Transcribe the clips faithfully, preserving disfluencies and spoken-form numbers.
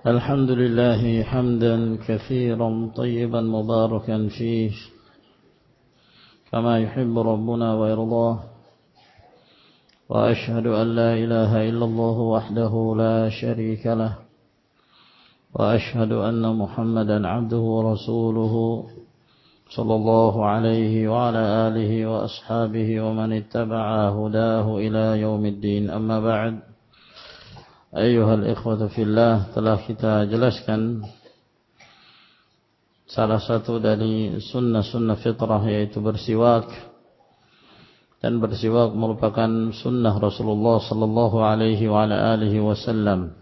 الحمد لله حمدا كثيرا طيبا مباركا فيه كما يحب ربنا ويرضاه وأشهد أن لا إله إلا الله وحده لا شريك له وأشهد أن محمدا عبده ورسوله صلى الله عليه وعلى آله وأصحابه ومن اتبع هداه إلى يوم الدين. أما بعد, ayyuhal ikhwatu fillah, telah kita jelaskan salah satu dari sunnah-sunnah fitrah, yaitu bersiwak, dan bersiwak merupakan sunnah Rasulullah sallallahu alaihi wa ala alihi wasallam,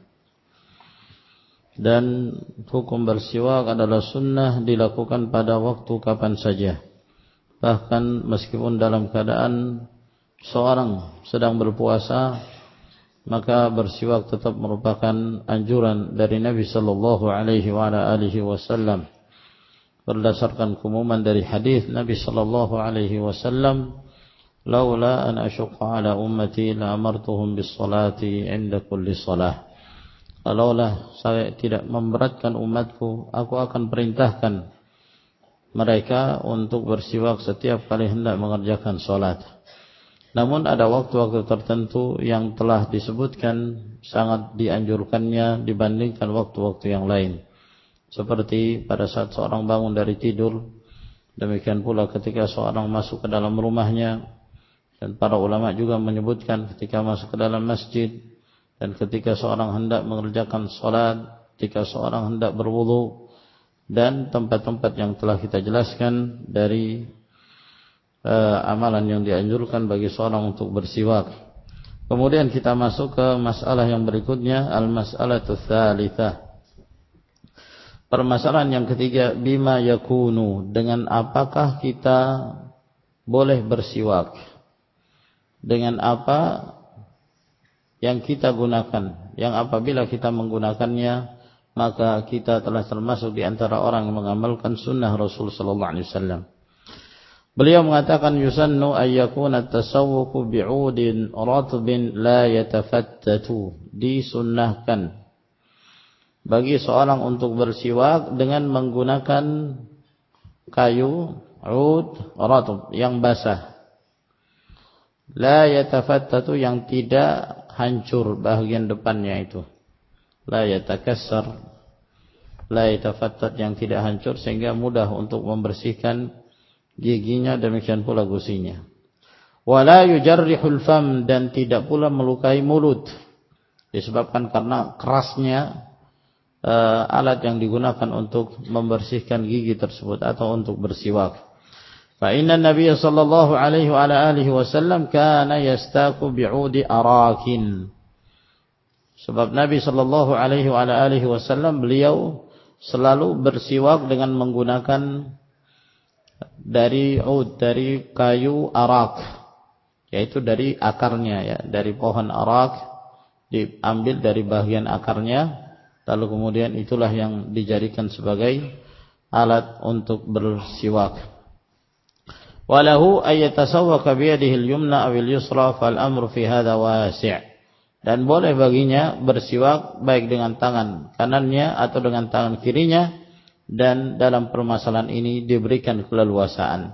dan hukum bersiwak adalah sunnah dilakukan pada waktu kapan saja, bahkan meskipun dalam keadaan seorang sedang berpuasa, maka bersiwak tetap merupakan anjuran dari Nabi sallallahu alaihi wa ala alihi wasallam berdasarkan keumuman dari hadis Nabi sallallahu alaihi wasallam, laula an asyqa ala ummati la amartuhum bis salati 'inda kulli salah. Kalaulah saya tidak memberatkan umatku, aku akan perintahkan mereka untuk bersiwak setiap kali hendak mengerjakan salat. Namun ada waktu-waktu tertentu yang telah disebutkan sangat dianjurkannya dibandingkan waktu-waktu yang lain. Seperti pada saat seorang bangun dari tidur, demikian pula ketika seorang masuk ke dalam rumahnya, dan para ulama juga menyebutkan ketika masuk ke dalam masjid, dan ketika seorang hendak mengerjakan salat, ketika seorang hendak berwudu, dan tempat-tempat yang telah kita jelaskan dari Uh, amalan yang dianjurkan bagi seorang untuk bersiwak. Kemudian kita masuk ke masalah yang berikutnya, al-mas'alatu tsalitsah. Permasalahan yang ketiga, bima yakunu, dengan apakah kita boleh bersiwak? Dengan apa yang kita gunakan, yang apabila kita menggunakannya, maka kita telah termasuk di antara orang yang mengamalkan sunnah Rasul sallallahu alaihi wasallam. Beliau mengatakan yusannu ayyakuna at-tasawwuku bi'udin ratbin la yatafattatu. Disunnahkan bagi seorang untuk bersiwak dengan menggunakan kayu ud ratb yang basah, la yatafattatu, yang tidak hancur bahagian depannya itu, la yatakassar, la yatafattat, yang tidak hancur sehingga mudah untuk membersihkan giginya, demikian pula gusinya. Wala yujarrihul fam, dan tidak pula melukai mulut, disebabkan karena kerasnya uh, alat yang digunakan untuk membersihkan gigi tersebut atau untuk bersiwak. Fa inna Nabiy sallallahu alaihi wa ala alihi wasallam kana yastaku bi'udi arakin. Sebab Nabi sallallahu alaihi wa ala alihi wasallam beliau selalu bersiwak dengan menggunakan dari ud, dari kayu arak, yaitu dari akarnya, ya, dari pohon arak, diambil dari bagian akarnya, lalu kemudian itulah yang dijadikan sebagai alat untuk bersiwak. Walahu ayatasawwaka biyadihi al-yumna awil yusra fal amru fi hadha wasi'. Dan boleh baginya bersiwak baik dengan tangan kanannya atau dengan tangan kirinya, dan dalam permasalahan ini diberikan keleluasaan.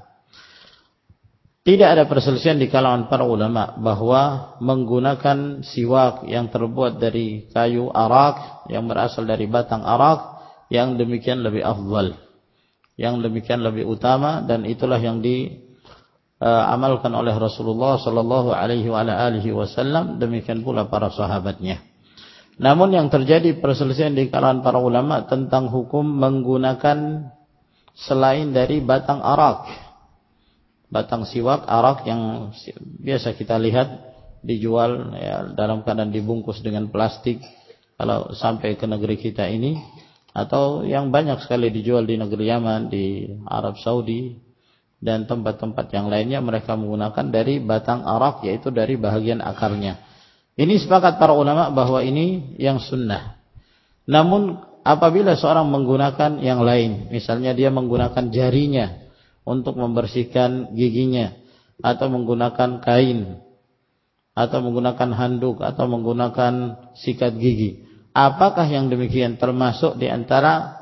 Tidak ada perselisihan di kalangan para ulama bahwa menggunakan siwak yang terbuat dari kayu arak, yang berasal dari batang arak, yang demikian lebih afdal, yang demikian lebih utama, dan itulah yang diamalkan oleh Rasulullah sallallahu alaihi wasallam, demikian pula para sahabatnya. Namun yang terjadi perselisihan di kalangan para ulama tentang hukum menggunakan selain dari batang arak, batang siwak arak yang biasa kita lihat dijual, ya, dalam keadaan dibungkus dengan plastik kalau sampai ke negeri kita ini, atau yang banyak sekali dijual di negeri Yaman, di Arab Saudi, dan tempat-tempat yang lainnya, mereka menggunakan dari batang arak, yaitu dari bahagian akarnya. Ini sepakat para ulama bahwa ini yang sunnah. Namun apabila seorang menggunakan yang lain, misalnya dia menggunakan jarinya untuk membersihkan giginya, atau menggunakan kain, atau menggunakan handuk, atau menggunakan sikat gigi, apakah yang demikian termasuk di antara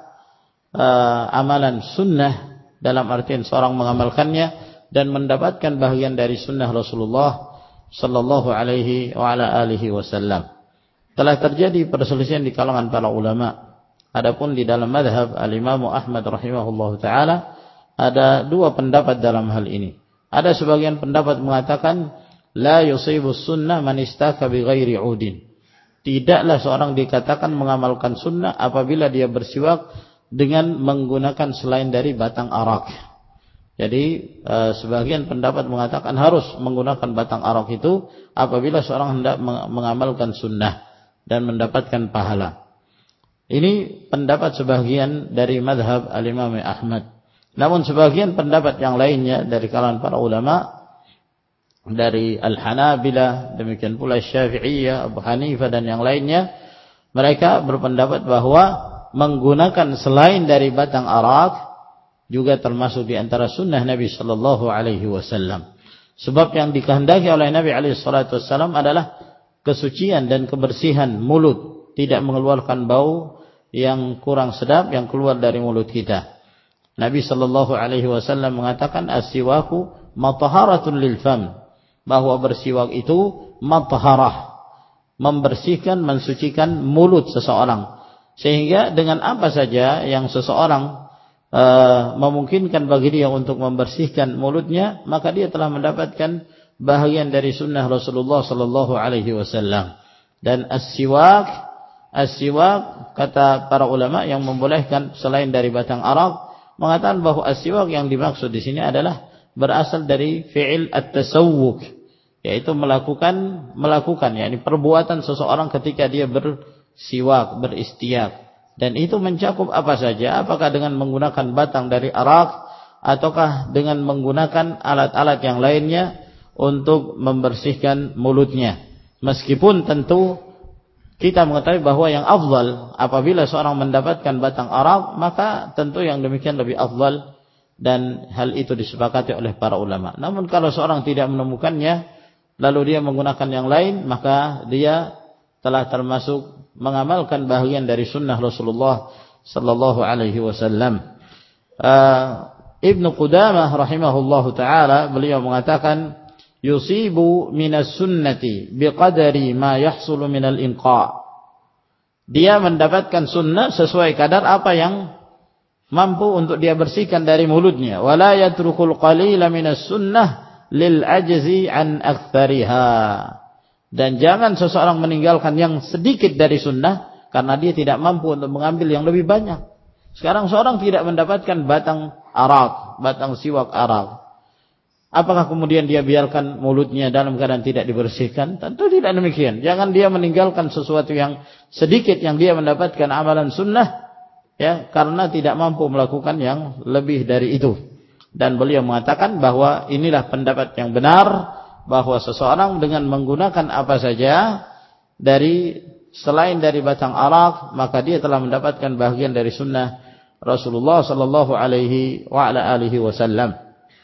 uh, amalan sunnah, dalam artian seorang mengamalkannya dan mendapatkan bahagian dari sunnah Rasulullah sallallahu alaihi wa ala alihi wasallam. Telah terjadi perselisihan di kalangan para ulama. Adapun di dalam mazhab al-Imam Ahmad rahimahullahu taala ada dua pendapat dalam hal ini. Ada sebagian pendapat mengatakan la yusibus sunnah man istaka bighairi udin. Tidaklah seorang dikatakan mengamalkan sunnah apabila dia bersiwak dengan menggunakan selain dari batang arak. Jadi eh, sebagian pendapat mengatakan harus menggunakan batang arak itu apabila seorang hendak mengamalkan sunnah dan mendapatkan pahala. Ini pendapat sebagian dari mazhab al-Imam Ahmad. Namun sebagian pendapat yang lainnya dari kalangan para ulama, dari Al-Hanabilah, demikian pula Syafi'iyah, Abu Hanifah dan yang lainnya, mereka berpendapat bahwa menggunakan selain dari batang arak juga termasuk di antara sunnah Nabi sallallahu alaihi wasallam. Sebab yang dikehendaki oleh Nabi alaihi salatu wasallam adalah kesucian dan kebersihan mulut, tidak mengeluarkan bau yang kurang sedap yang keluar dari mulut kita. Nabi sallallahu alaihi wasallam mengatakan as-siwaku mathaharatun lil fam, bahwa bersiwak itu matharah, membersihkan, mensucikan mulut seseorang. Sehingga dengan apa saja yang seseorang uh, memungkinkan bagi dia untuk membersihkan mulutnya, maka dia telah mendapatkan bahagian dari sunnah Rasulullah sallallahu alaihi wasallam. Dan as-siwak, as-siwak kata para ulama yang membolehkan selain dari batang arak, mengatakan bahwa as-siwak yang dimaksud di sini adalah berasal dari fi'il at-tasawwuk, yaitu melakukan melakukan yakni perbuatan seseorang ketika dia bersiwak, beristiak, dan itu mencakup apa saja, apakah dengan menggunakan batang dari arak ataukah dengan menggunakan alat-alat yang lainnya untuk membersihkan mulutnya. Meskipun tentu kita mengetahui bahwa yang afdal apabila seorang mendapatkan batang arak, maka tentu yang demikian lebih afdal, dan hal itu disepakati oleh para ulama. Namun kalau seorang tidak menemukannya lalu dia menggunakan yang lain, maka dia telah termasuk mengamalkan bahagian dari sunnah Rasulullah sallallahu alaihi wasallam. Uh, Ibnu Qudamah rahimahullahu taala beliau mengatakan yusibu minas sunnati biqadari ma yahsulu minal inqa. Dia mendapatkan sunnah sesuai kadar apa yang mampu untuk dia bersihkan dari mulutnya. Wala yatrukul qalila minas sunnah lil ajzi an aktsariha. Dan jangan seseorang meninggalkan yang sedikit dari sunnah karena dia tidak mampu untuk mengambil yang lebih banyak. Sekarang seorang tidak mendapatkan batang arak, batang siwak arak. Apakah kemudian dia biarkan mulutnya dalam keadaan tidak dibersihkan? Tentu tidak demikian. Jangan dia meninggalkan sesuatu yang sedikit yang dia mendapatkan amalan sunnah, ya, karena tidak mampu melakukan yang lebih dari itu. Dan beliau mengatakan bahwa inilah pendapat yang benar, bahwa seseorang dengan menggunakan apa saja dari selain dari batang arak, maka dia telah mendapatkan bahagian dari sunnah Rasulullah sallallahu alaihi wa ala alihi wasallam.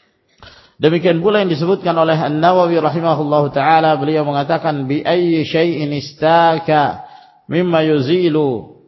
Demikian pula yang disebutkan oleh An-Nawawi rahimahullahu taala, beliau mengatakan bi ayyi syai'in istaka mimma yuzilu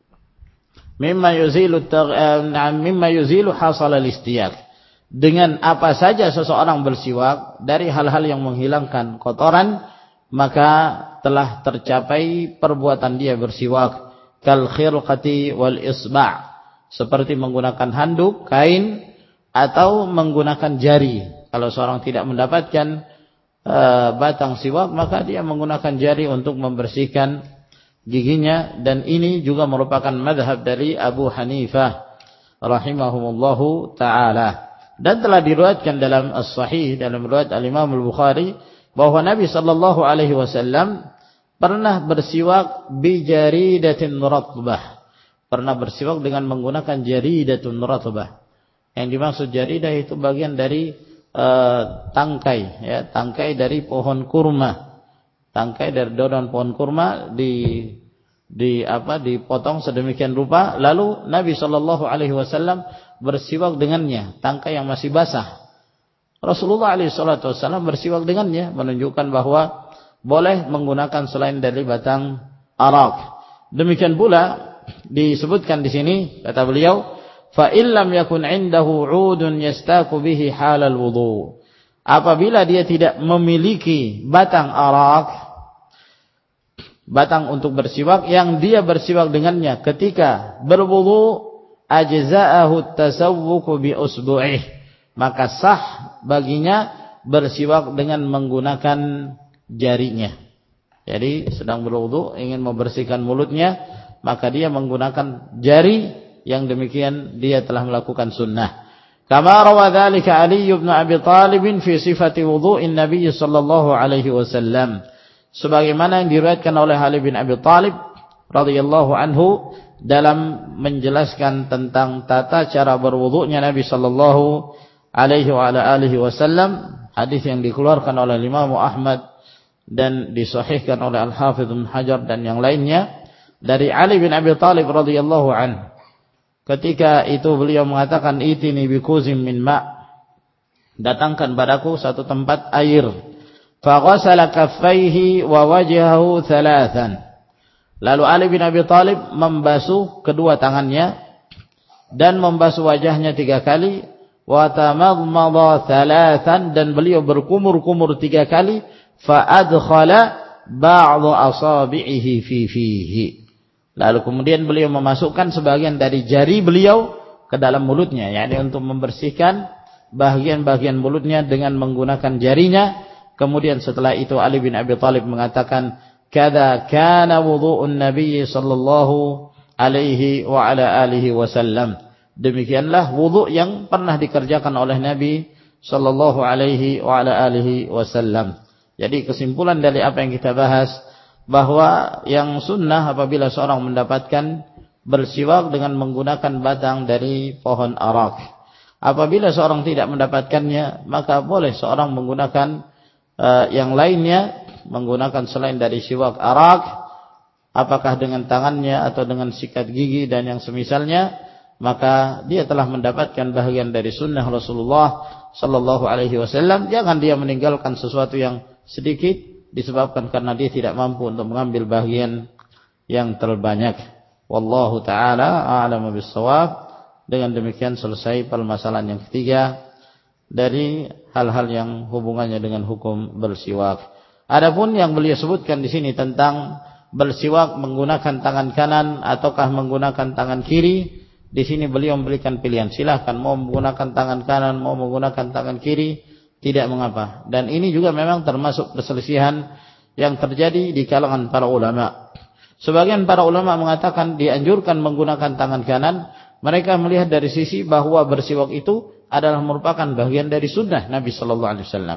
mimma yuzilu mimma yuzilu hasal al-istiyak. Dengan apa saja seseorang bersiwak dari hal-hal yang menghilangkan kotoran, maka telah tercapai perbuatan dia bersiwak. Kal khirqati wal isba', seperti menggunakan handuk, kain, atau menggunakan jari. Kalau seorang tidak mendapatkan uh, batang siwak, maka dia menggunakan jari untuk membersihkan giginya. Dan ini juga merupakan madhab dari Abu Hanifah rahimahumullahu ta'ala. Dan telah diriwayatkan dalam As-Sahih, dalam riwayat Al-Imam Al-Bukhari, bahwa Nabi sallallahu alaihi wasallam pernah bersiwak bi jaridatin ratbah. Pernah bersiwak dengan menggunakan jaridatun ratbah. Yang dimaksud jaridah itu bagian dari Uh, tangkai, ya, tangkai dari pohon kurma, tangkai dari daun pohon kurma di di apa dipotong sedemikian rupa, lalu Nabi sallallahu alaihi wasallam bersiwak dengannya, tangkai yang masih basah. Rasulullah alaihi salatu wasallam bersiwak dengannya, menunjukkan bahwa boleh menggunakan selain dari batang arak. Demikian pula disebutkan di sini kata beliau, fa illam yakun 'indahu 'udun yastaku bihi halal wudu. Apabila dia tidak memiliki batang arak, batang untuk bersiwak yang dia bersiwak dengannya ketika berwudu, ajza'ahu tasawwuku bi usbu'ih, maka sah baginya bersiwak dengan menggunakan jarinya. Jadi sedang berwudu ingin membersihkan mulutnya, maka dia menggunakan jari, yang demikian dia telah melakukan sunnah. Kama rawa dzalika Ali bin Abi Thalib fi sifati wudu'in Nabi sallallahu alaihi wasallam. Sebagaimana yang diriwayatkan oleh Ali bin Abi Thalib radhiyallahu anhu dalam menjelaskan tentang tata cara berwudu'nya Nabi sallallahu alaihi wa ala alihi wasallam, hadis yang dikeluarkan oleh Imam Ahmad dan disahihkan oleh Al-Hafidz Ibnu Hajar dan yang lainnya dari Ali bin Abi Thalib radhiyallahu anhu. Ketika itu beliau mengatakan, itini bikuzim min ma', datangkan padaku satu tempat air. Fa ghasala kaffaihi wa wajhahu thalathan. Lalu Ali bin Abi Thalib membasuh kedua tangannya dan membasuh wajahnya tiga kali. Wa tamadmada thalathan, dan beliau berkumur-kumur tiga kali. Fa adkhala ba'd asabi'ihi fi fihi. Lalu kemudian beliau memasukkan sebagian dari jari beliau ke dalam mulutnya, yakni untuk membersihkan bagian-bagian mulutnya dengan menggunakan jarinya. Kemudian setelah itu Ali bin Abi Thalib mengatakan, "Kadza kana wudu'un Nabi sallallahu alaihi wa ala alihi wasallam." Demikianlah wudu' yang pernah dikerjakan oleh Nabi sallallahu alaihi wa ala alihi wasallam. Jadi kesimpulan dari apa yang kita bahas, bahwa yang sunnah apabila seorang mendapatkan bersiwak dengan menggunakan batang dari pohon arak. Apabila seorang tidak mendapatkannya, maka boleh seorang menggunakan uh, yang lainnya, menggunakan selain dari siwak arak, apakah dengan tangannya atau dengan sikat gigi dan yang semisalnya, maka dia telah mendapatkan bahagian dari sunnah Rasulullah sallallahu alaihi wasallam. Jangan dia meninggalkan sesuatu yang sedikit disebabkan karena dia tidak mampu untuk mengambil bagian yang terbanyak. Wallahu ta'ala a'lamu bis-shawab. Dengan demikian selesai permasalahan yang ketiga dari hal-hal yang hubungannya dengan hukum bersiwak. Adapun yang beliau sebutkan di sini tentang bersiwak menggunakan tangan kanan ataukah menggunakan tangan kiri, di sini beliau memberikan pilihan. Silahkan mau menggunakan tangan kanan, mau menggunakan tangan kiri, tidak mengapa. Dan ini juga memang termasuk perselisihan yang terjadi di kalangan para ulama. Sebagian para ulama mengatakan dianjurkan menggunakan tangan kanan. Mereka melihat dari sisi bahwa bersiwak itu adalah merupakan bagian dari sunnah Nabi sallallahu alaihi wasallam.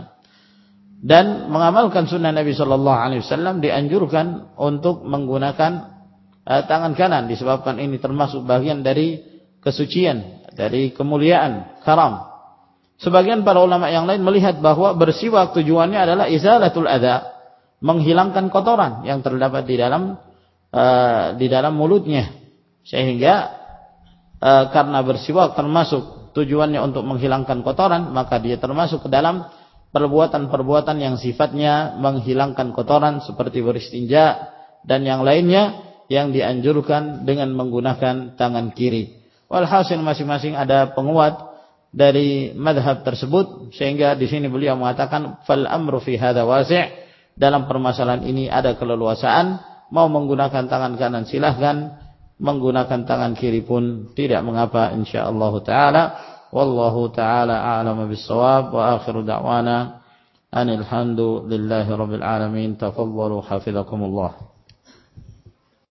Dan mengamalkan sunnah Nabi sallallahu alaihi wasallam dianjurkan untuk menggunakan uh, tangan kanan, disebabkan ini termasuk bagian dari kesucian, dari kemuliaan, karam. Sebagian para ulama yang lain melihat bahwa bersiwak tujuannya adalah izalatul adza, menghilangkan kotoran yang terdapat di dalam uh, di dalam mulutnya, sehingga uh, karena bersiwak termasuk tujuannya untuk menghilangkan kotoran, maka dia termasuk ke dalam perbuatan-perbuatan yang sifatnya menghilangkan kotoran seperti beristinja dan yang lainnya yang dianjurkan dengan menggunakan tangan kiri. Walhasil masing-masing ada penguat dari madhab tersebut, sehingga di sini beliau mengatakan fal amru fi hadza wasi', dalam permasalahan ini ada keleluasaan, mau menggunakan tangan kanan silahkan, menggunakan tangan kiri pun tidak mengapa insyaallah taala. Wallahu taala a'lamu bis-shawab wa akhiru da'wana anil hamdulillahi rabbil alamin. Tafadhalu hafizakumullah.